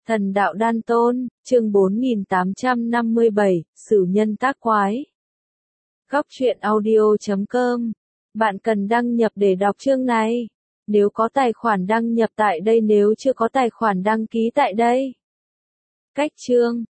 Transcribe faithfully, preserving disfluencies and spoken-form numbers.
Thần đạo đan tôn, chương bốn nghìn tám trăm năm mươi bảy, Sửu nhân tác quái. Góc truyện audio chấm com. Bạn cần đăng nhập để đọc chương này. Nếu có tài khoản đăng nhập tại đây, nếu chưa có tài khoản đăng ký tại đây. Cách chương.